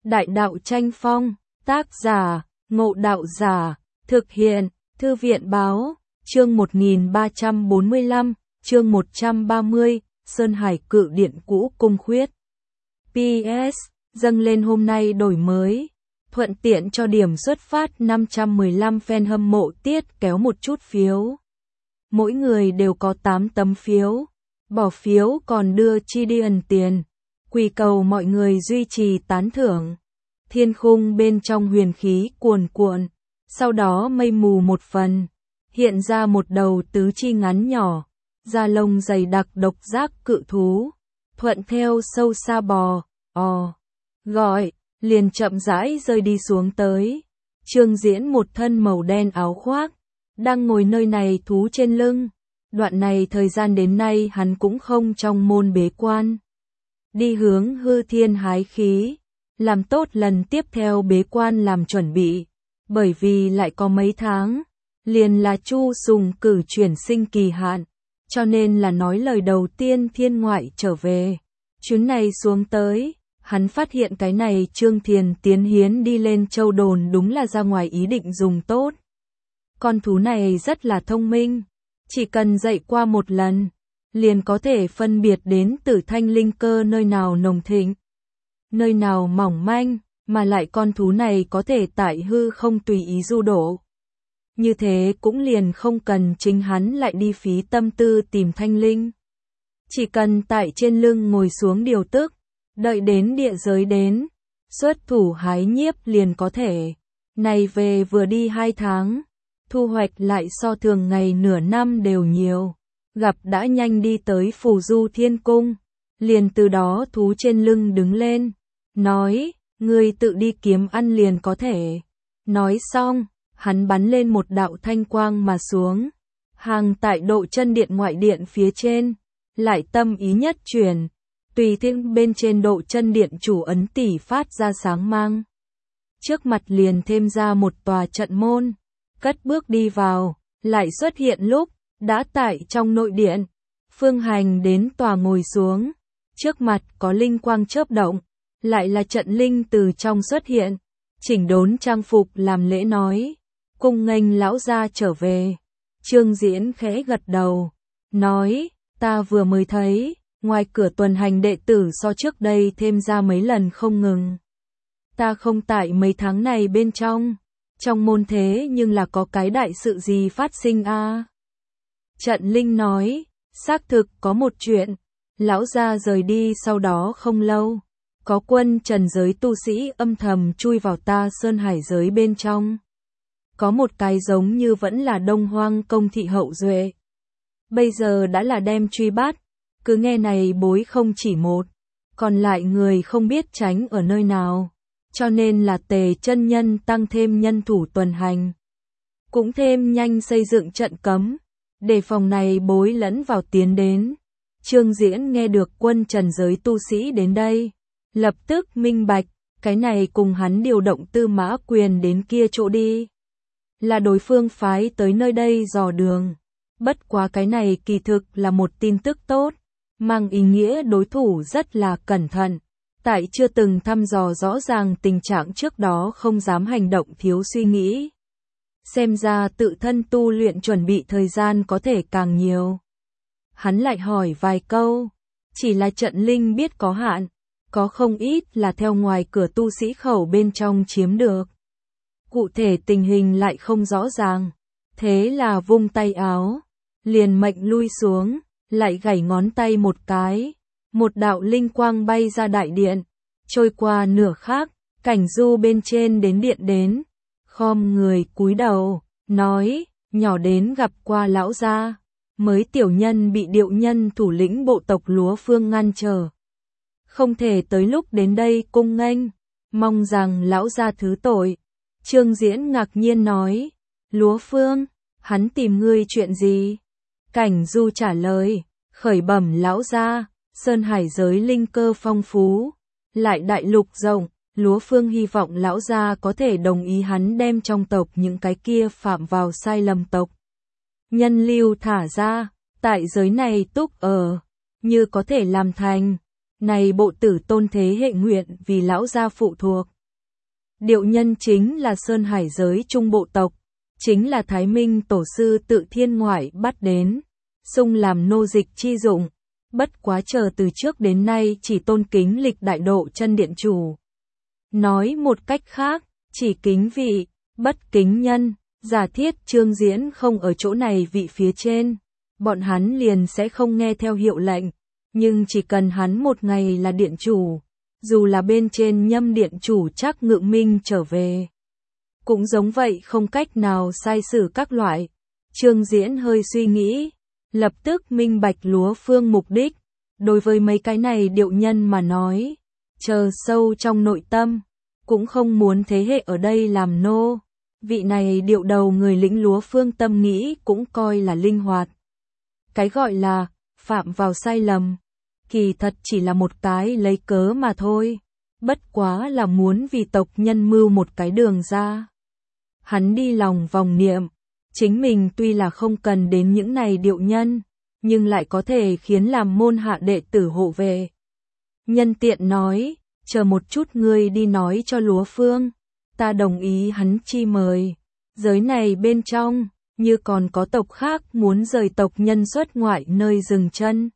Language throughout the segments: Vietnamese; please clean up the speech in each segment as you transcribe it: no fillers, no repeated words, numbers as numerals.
Đại đạo tranh phong, tác giả, Ngộ Đạo Giả, thực hiện, Thư viện báo, chương 1345, chương 130, Sơn Hải Cự Điện cũ cung khuyết. PS, dâng lên hôm nay đổi mới, thuận tiện cho điểm xuất phát 515 fan hâm mộ tiết kéo một chút phiếu. Mỗi người đều có 8 tấm phiếu, bỏ phiếu còn đưa chi đi ẩn tiền. Quỳ cầu mọi người duy trì tán thưởng. Thiên khung bên trong huyền khí cuồn cuộn, sau đó mây mù một phần, hiện ra một đầu tứ chi ngắn nhỏ, da lông dày đặc độc giác cự thú, thuận theo sâu xa bò, gọi, liền chậm rãi rơi đi xuống tới. Trương Diễn một thân màu đen áo khoác, đang ngồi nơi này thú trên lưng. Đoạn này thời gian đến nay hắn cũng không trong môn bế quan. Đi hướng hư thiên hái khí, làm tốt lần tiếp theo bế quan làm chuẩn bị, bởi vì lại có mấy tháng, liền là Chu Sùng cử chuyển sinh kỳ hạn, cho nên là nói lời đầu tiên thiên ngoại trở về. Chuyến này xuống tới, hắn phát hiện cái này Trương Thiền tiến hiến đi lên Châu Đồn đúng là ra ngoài ý định dùng tốt. Con thú này rất là thông minh, chỉ cần dạy qua một lần, liền có thể phân biệt đến tử thanh linh cơ nơi nào nồng thịnh, nơi nào mỏng manh, mà lại con thú này có thể tại hư không tùy ý du đổ. Như thế cũng liền không cần chính hắn lại đi phí tâm tư tìm thanh linh. Chỉ cần tại trên lưng ngồi xuống điều tức, đợi đến địa giới đến, xuất thủ hái nhiếp liền có thể. Này về vừa đi 2 tháng, thu hoạch lại so thường ngày nửa năm đều nhiều. Gặp đã nhanh đi tới Phù Du Thiên Cung, liền từ đó thú trên lưng đứng lên, nói, ngươi tự đi kiếm ăn liền có thể. Nói xong, hắn bắn lên một đạo thanh quang mà xuống, hàng tại độ chân điện ngoại điện phía trên, lại tâm ý nhất chuyển, tùy theo bên trên độ chân điện chủ ấn tỷ phát ra sáng mang. Trước mặt liền thêm ra một tòa trận môn, cất bước đi vào, lại xuất hiện lúc đã tại trong nội điện. Phương Hành đến tòa ngồi xuống, trước mặt có linh quang chớp động, lại là trận linh từ trong xuất hiện, chỉnh đốn trang phục làm lễ nói, cung nghênh lão gia trở về. Trương Diễn khẽ gật đầu, nói, ta vừa mới thấy, ngoài cửa tuần hành đệ tử so trước đây thêm ra mấy lần không ngừng. Ta không tại mấy tháng này bên trong môn thế nhưng là có cái đại sự gì phát sinh a? Trận linh nói, xác thực có một chuyện, lão gia rời đi sau đó không lâu, có quân trần giới tu sĩ âm thầm chui vào ta Sơn Hải giới bên trong. Có một cái giống như vẫn là Đông Hoang công thị hậu duệ. Bây giờ đã là đem truy bắt, cứ nghe này bối không chỉ một, còn lại người không biết tránh ở nơi nào. Cho nên là Tề chân nhân tăng thêm nhân thủ tuần hành, cũng thêm nhanh xây dựng trận cấm, để phòng này bối lẫn vào tiến đến. Trương Diễn nghe được quân trần giới tu sĩ đến đây, lập tức minh bạch, cái này cùng hắn điều động Tư Mã Quyền đến kia chỗ đi, là đối phương phái tới nơi đây dò đường. Bất quá cái này kỳ thực là một tin tức tốt, mang ý nghĩa đối thủ rất là cẩn thận. Tại chưa từng thăm dò rõ ràng tình trạng trước đó không dám hành động thiếu suy nghĩ. Xem ra tự thân tu luyện chuẩn bị thời gian có thể càng nhiều. Hắn lại hỏi vài câu, chỉ là trận linh biết có hạn, có không ít là theo ngoài cửa tu sĩ khẩu bên trong chiếm được. Cụ thể tình hình lại không rõ ràng, thế là vung tay áo, liền mệnh lui xuống, lại gảy ngón tay một cái. Một đạo linh quang bay ra đại điện, trôi qua nửa khác, cảnh du bên trên đến điện đến, khom người cúi đầu, nói, nhỏ đến gặp qua lão gia, mới tiểu nhân bị điệu nhân thủ lĩnh bộ tộc Lúa Phương ngăn trở. Không thể tới lúc đến đây cung nghênh, mong rằng lão gia thứ tội. Trương Diễn ngạc nhiên nói, Lúa Phương, hắn tìm ngươi chuyện gì? Cảnh du trả lời, khởi bẩm lão gia. Sơn Hải giới linh cơ phong phú, lại đại lục rộng, Lúa Phương hy vọng lão gia có thể đồng ý hắn đem trong tộc những cái kia phạm vào sai lầm tộc nhân lưu thả ra, tại giới này túc ở, như có thể làm thành, này bộ tử tôn thế hệ nguyện vì lão gia phụ thuộc. Điệu nhân chính là Sơn Hải giới trung bộ tộc, chính là Thái Minh tổ sư tự thiên ngoại bắt đến, xung làm nô dịch chi dụng, bất quá chờ từ trước đến nay chỉ tôn kính lịch đại độ chân điện chủ. Nói một cách khác, chỉ kính vị, bất kính nhân, giả thiết Trương Diễn không ở chỗ này vị phía trên, bọn hắn liền sẽ không nghe theo hiệu lệnh, nhưng chỉ cần hắn một ngày là điện chủ, dù là bên trên Nhâm điện chủ chắc Ngự Minh trở về, cũng giống vậy không cách nào sai xử các loại. Trương Diễn hơi suy nghĩ, lập tức minh bạch Lúa Phương mục đích, đối với mấy cái này điệu nhân mà nói, chờ sâu trong nội tâm, cũng không muốn thế hệ ở đây làm nô. Vị này điệu đầu người lĩnh Lúa Phương tâm nghĩ cũng coi là linh hoạt. Cái gọi là phạm vào sai lầm, kỳ thật chỉ là một cái lấy cớ mà thôi, bất quá là muốn vì tộc nhân mưu một cái đường ra. Hắn đi lòng vòng niệm, chính mình tuy là không cần đến những này điệu nhân, nhưng lại có thể khiến làm môn hạ đệ tử hộ về. Nhân tiện nói, chờ một chút ngươi đi nói cho Lúa Phương, ta đồng ý hắn chi mời. Giới này bên trong, như còn có tộc khác muốn rời tộc nhân xuất ngoại nơi dừng chân,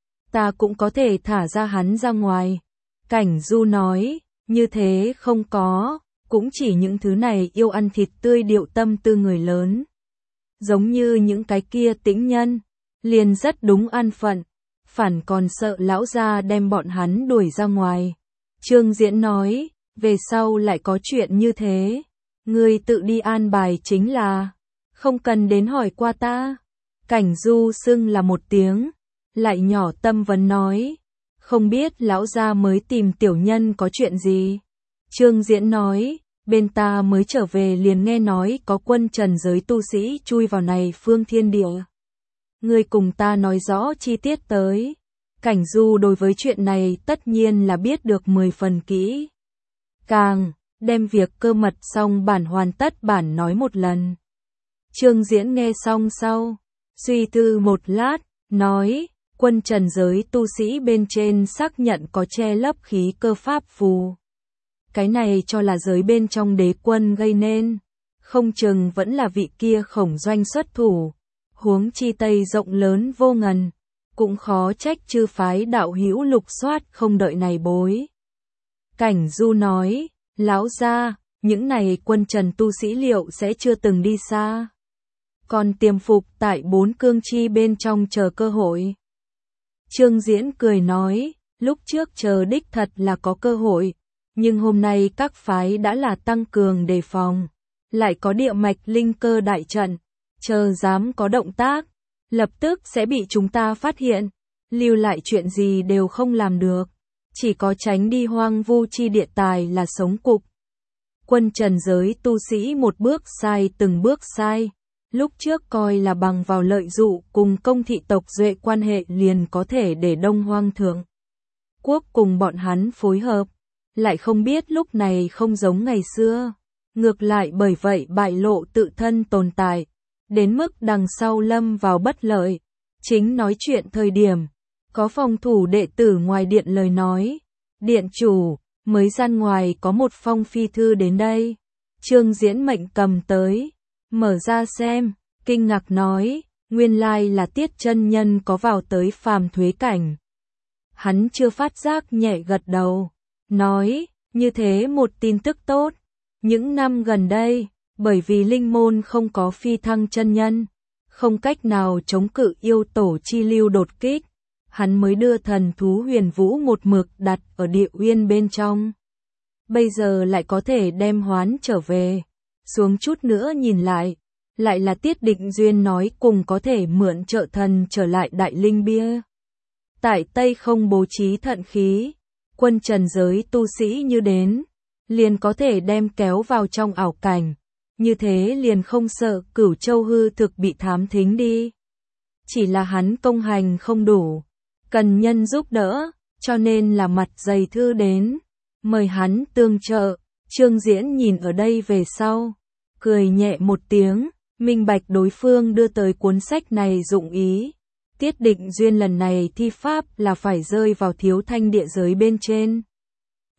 ta cũng có thể thả ra hắn ra ngoài. Cảnh Du nói, như thế không có, cũng chỉ những thứ này yêu ăn thịt tươi điệu tâm tư người lớn. Giống như những cái kia tĩnh nhân, liền rất đúng an phận, phản còn sợ lão gia đem bọn hắn đuổi ra ngoài. Trương Diễn nói, về sau lại có chuyện như thế, ngươi tự đi an bài chính là, không cần đến hỏi qua ta. Cảnh Du xưng là một tiếng, lại nhỏ tâm vấn nói, không biết lão gia mới tìm tiểu nhân có chuyện gì. Trương Diễn nói, bên ta mới trở về liền nghe nói có quân trần giới tu sĩ chui vào này phương thiên địa. Ngươi cùng ta nói rõ chi tiết tới. Cảnh Du đối với chuyện này tất nhiên là biết được 10 phần kỹ. Càng, đem việc cơ mật xong bản hoàn tất bản nói một lần. Trương Diễn nghe xong sau, suy tư một lát, nói, quân trần giới tu sĩ bên trên xác nhận có che lấp khí cơ pháp phù. Cái này cho là giới bên trong đế quân gây nên, không chừng vẫn là vị kia Khổng Doanh xuất thủ, huống chi Tây rộng lớn vô ngần, cũng khó trách chư phái đạo hữu lục soát không đợi này bối. Cảnh Du nói, lão gia, những này quân trần tu sĩ liệu sẽ chưa từng đi xa, còn tiềm phục tại 4 cương chi bên trong chờ cơ hội. Trương Diễn cười nói, lúc trước chờ đích thật là có cơ hội, nhưng hôm nay các phái đã là tăng cường đề phòng, lại có địa mạch linh cơ đại trận, chờ dám có động tác, lập tức sẽ bị chúng ta phát hiện, lưu lại chuyện gì đều không làm được, chỉ có tránh đi hoang vu chi địa tài là sống cục. Quân trần giới tu sĩ một bước sai từng bước sai, lúc trước coi là bằng vào lợi dụ cùng công thị tộc duệ quan hệ liền có thể để Đông Hoang Thượng Quốc cùng bọn hắn phối hợp, lại không biết lúc này không giống ngày xưa, ngược lại bởi vậy bại lộ tự thân tồn tại, đến mức đằng sau lâm vào bất lợi. Chính nói chuyện thời điểm, có phòng thủ đệ tử ngoài điện lời nói, điện chủ, mới gian ngoài có một phong phi thư đến đây. Trương Diễn mệnh cầm tới, mở ra xem, kinh ngạc nói, nguyên lai là Tiết chân nhân có vào tới phàm thuế cảnh. Hắn chưa phát giác nhẹ gật đầu, nói, như thế một tin tức tốt. Những năm gần đây, bởi vì linh môn không có phi thăng chân nhân, không cách nào chống cự yêu tổ chi lưu đột kích, hắn mới đưa thần thú Huyền Vũ một mực đặt ở địa uyên bên trong. Bây giờ lại có thể đem hoán trở về, xuống chút nữa nhìn lại là Tiết Định Duyên nói cùng có thể mượn trợ thần trở lại Đại Linh Bia. Tại Tây không bố trí thận khí, quân trần giới tu sĩ như đến, liền có thể đem kéo vào trong ảo cảnh, như thế liền không sợ Cửu Châu hư thực bị thám thính đi. Chỉ là hắn công hành không đủ, cần nhân giúp đỡ, cho nên là mặt dày thư đến, mời hắn tương trợ. Trương Diễn nhìn ở đây về sau, cười nhẹ một tiếng, minh bạch đối phương đưa tới cuốn sách này dụng ý. Tiết Định Duyên lần này thi pháp là phải rơi vào Thiếu Thanh địa giới bên trên.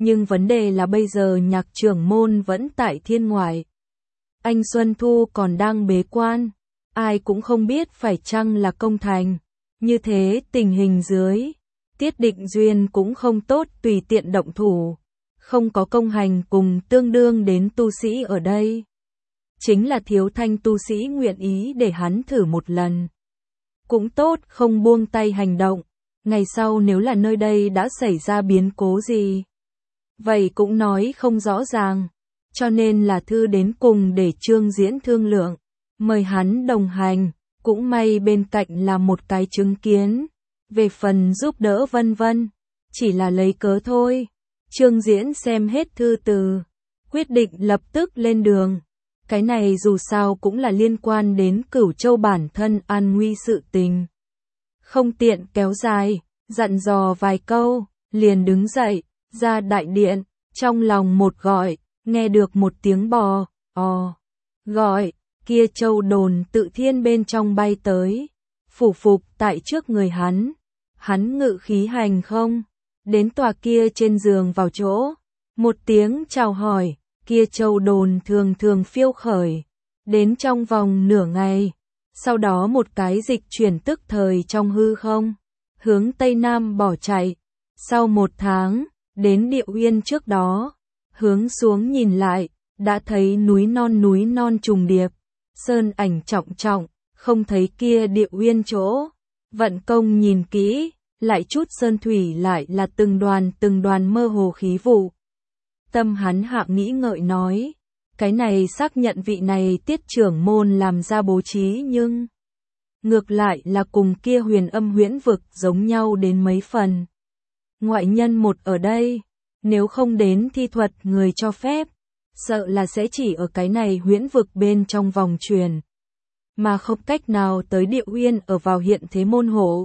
Nhưng vấn đề là bây giờ Nhạc trưởng môn vẫn tại thiên ngoại. Anh Xuân Thu còn đang bế quan, ai cũng không biết phải chăng là công thành. Như thế tình hình dưới, Tiết Định Duyên cũng không tốt tùy tiện động thủ. Không có công hành cùng tương đương đến tu sĩ ở đây. Chính là thiếu thanh tu sĩ nguyện ý để hắn thử một lần. Cũng tốt không buông tay hành động. Ngày sau nếu là nơi đây đã xảy ra biến cố gì, vậy cũng nói không rõ ràng. Cho nên là thư đến cùng để Trương Diễn thương lượng, mời hắn đồng hành, cũng may bên cạnh là một cái chứng kiến. Về phần giúp đỡ vân vân, chỉ là lấy cớ thôi. Trương Diễn xem hết thư từ, quyết định lập tức lên đường. Cái này dù sao cũng là liên quan đến Cửu Châu bản thân an nguy sự tình. Không tiện kéo dài, dặn dò vài câu, liền đứng dậy, ra đại điện, trong lòng một gọi, nghe được một tiếng bò, gọi, kia châu đồn tự thiên bên trong bay tới, phủ phục tại trước người hắn ngự khí hành không, đến tòa kia trên giường vào chỗ, một tiếng chào hỏi, kia châu đồn thường thường phiêu khởi, đến trong vòng nửa ngày, sau đó một cái dịch chuyển tức thời trong hư không, hướng Tây Nam bỏ chạy, sau 1 tháng, đến Địa Uyên trước đó, hướng xuống nhìn lại, đã thấy núi non trùng điệp, sơn ảnh trọng trọng, không thấy kia Địa Uyên chỗ, vận công nhìn kỹ, lại chút sơn thủy lại là từng đoàn mơ hồ khí vụ. Tâm hắn hạ nghĩ ngợi nói, cái này xác nhận vị này Tiết trưởng môn làm ra bố trí nhưng ngược lại là cùng kia Huyền Âm huyễn vực giống nhau đến mấy phần. Ngoại nhân một ở đây, nếu không đến thi thuật người cho phép, sợ là sẽ chỉ ở cái này huyễn vực bên trong vòng truyền, mà không cách nào tới Địa Uyên ở vào hiện thế môn hộ.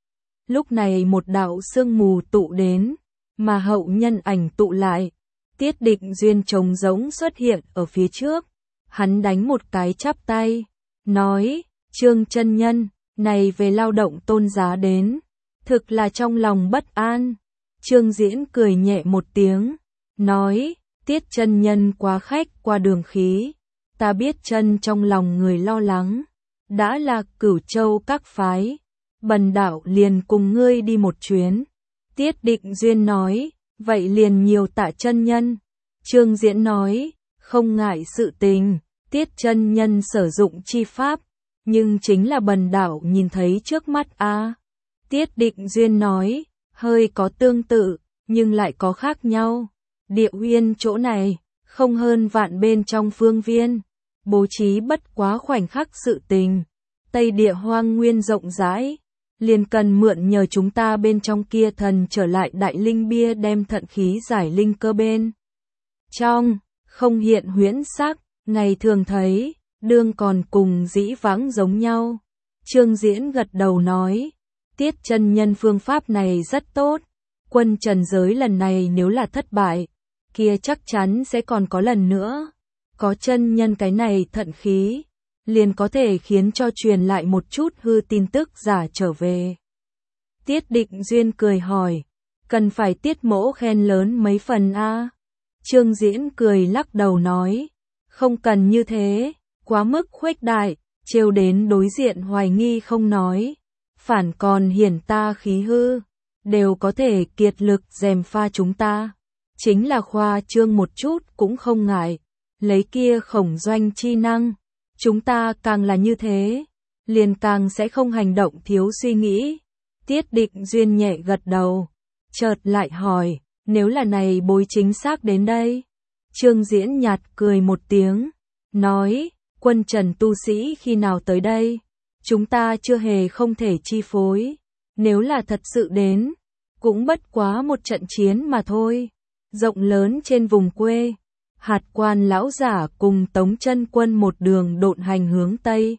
Lúc này một đạo sương mù tụ đến, mà hậu nhân ảnh tụ lại, Tiết Định Duyên trống rỗng xuất hiện ở phía trước, hắn đánh một cái chắp tay, nói, Trương chân nhân, này về lao động tôn giá đến, thực là trong lòng bất an. Trương Diễn cười nhẹ một tiếng, nói, Tiết chân nhân quá khách qua đường khí, ta biết chân trong lòng người lo lắng, đã là Cửu Châu các phái, bần đạo liền cùng ngươi đi một chuyến. Tiết Định Duyên nói, vậy liền nhiều tạ chân nhân. Trương Diễn nói, không ngại sự tình, Tiết chân nhân sử dụng chi pháp, nhưng chính là bần đạo nhìn thấy trước mắt a. Tiết Định Duyên nói, hơi có tương tự, nhưng lại có khác nhau. Địa Uyên chỗ này, không hơn vạn bên trong phương viên, bố trí bất quá khoảnh khắc sự tình. Tây địa hoang nguyên rộng rãi, liền cần mượn nhờ chúng ta bên trong kia thần trở lại đại linh bia đem thận khí giải linh cơ bên trong, không hiện huyễn sắc, ngày thường thấy, đương còn cùng dĩ vãng giống nhau. Trương Diễn gật đầu nói, Tiết chân nhân phương pháp này rất tốt, quân trần giới lần này nếu là thất bại, kia chắc chắn sẽ còn có lần nữa, có chân nhân cái này thận khí, liền có thể khiến cho truyền lại một chút hư tin tức giả trở về. Tiết Định Duyên cười hỏi, cần phải Tiết mỗ khen lớn mấy phần a? Trương Diễn cười lắc đầu nói, không cần như thế, quá mức khuếch đại, trêu đến đối diện hoài nghi không nói, phản còn hiển ta khí hư, đều có thể kiệt lực gièm pha chúng ta, chính là khoa trương một chút cũng không ngại, lấy kia khổng doanh chi năng, chúng ta càng là như thế, liền càng sẽ không hành động thiếu suy nghĩ. Tiết Định Duyên nhẹ gật đầu, chợt lại hỏi, nếu là này bối chính xác đến đây? Trương Diễn nhạt cười một tiếng, nói, quân trần tu sĩ khi nào tới đây? Chúng ta chưa hề không thể chi phối, nếu là thật sự đến, cũng bất quá một trận chiến mà thôi. Rộng lớn trên vùng quê, Hạt Quan lão giả cùng Tống Chân Quân một đường độn hành hướng Tây.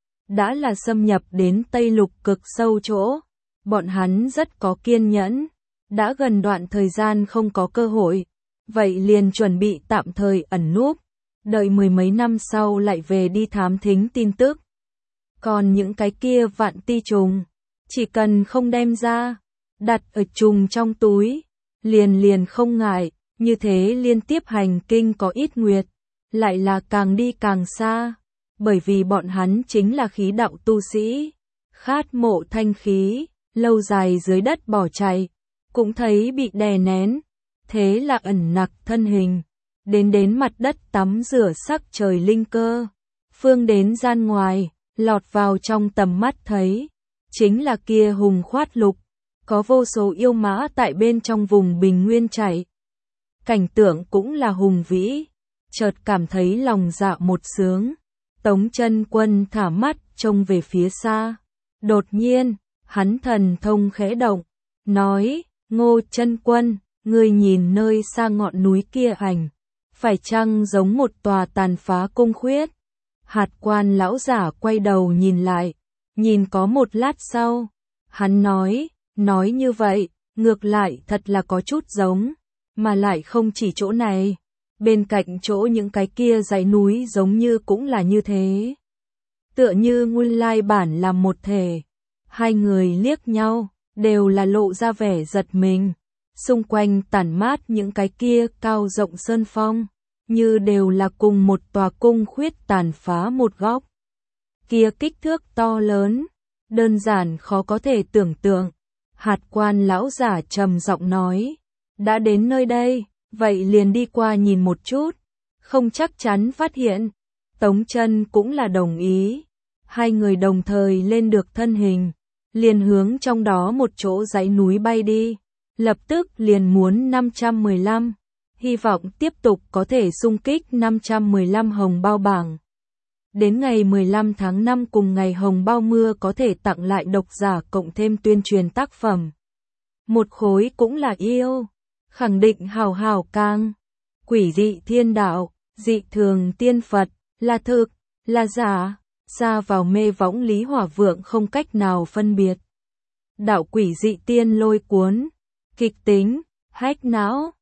Đã là xâm nhập đến Tây Lục cực sâu chỗ, bọn hắn rất có kiên nhẫn, đã gần đoạn thời gian không có cơ hội, vậy liền chuẩn bị tạm thời ẩn núp, đợi 10 mấy năm sau lại về đi thám thính tin tức. Còn những cái kia vạn ti trùng, chỉ cần không đem ra, đặt ở trùng trong túi, liền không ngại, Như thế liên tiếp hành kinh có ít nguyệt, lại là càng đi càng xa, bởi vì bọn hắn chính là khí đạo tu sĩ, khát mộ thanh khí, lâu dài dưới đất bỏ chạy, cũng thấy bị đè nén, thế là ẩn nặc thân hình, đến mặt đất tắm rửa sắc trời linh cơ, phương đến gian ngoài, lọt vào trong tầm mắt thấy, chính là kia hùng khoát lục, có vô số yêu mã tại bên trong vùng bình nguyên chạy. Cảnh tượng cũng là hùng vĩ, chợt cảm thấy lòng dạ một sướng. Tống Chân Quân thả mắt trông về phía xa, đột nhiên, hắn thần thông khẽ động, nói: "Ngô Chân Quân, ngươi nhìn nơi xa ngọn núi kia ảnh, phải chăng giống một tòa tàn phá cung khuyết?" Hạt Quan lão giả quay đầu nhìn lại, nhìn có một lát sau, hắn nói như vậy, ngược lại thật là có chút giống, mà lại không chỉ chỗ này, bên cạnh chỗ những cái kia dãy núi giống như cũng là như thế. Tựa như nguyên lai bản là một thể, hai người liếc nhau, đều là lộ ra vẻ giật mình, xung quanh tản mát những cái kia cao rộng sơn phong, như đều là cùng một tòa cung khuyết tàn phá một góc. Kia kích thước to lớn, đơn giản khó có thể tưởng tượng. Hạt Quan lão giả trầm giọng nói: "Đã đến nơi đây, vậy liền đi qua nhìn một chút, không chắc chắn phát hiện." Tống Chân cũng là đồng ý. Hai người đồng thời lên được thân hình, liền hướng trong đó một chỗ dãy núi bay đi, lập tức liền muốn 515, hy vọng tiếp tục có thể xung kích 515 hồng bao bảng. Đến ngày 15 tháng 5 cùng ngày hồng bao mưa có thể tặng lại độc giả cộng thêm tuyên truyền tác phẩm. Một khối cũng là yêu, khẳng định hào hào càng. Quỷ dị thiên đạo, dị thường tiên Phật, là thực, là giả, xa vào mê võng Lý Hỏa Vượng không cách nào phân biệt. Đạo quỷ dị tiên lôi cuốn, kịch tính, hách não.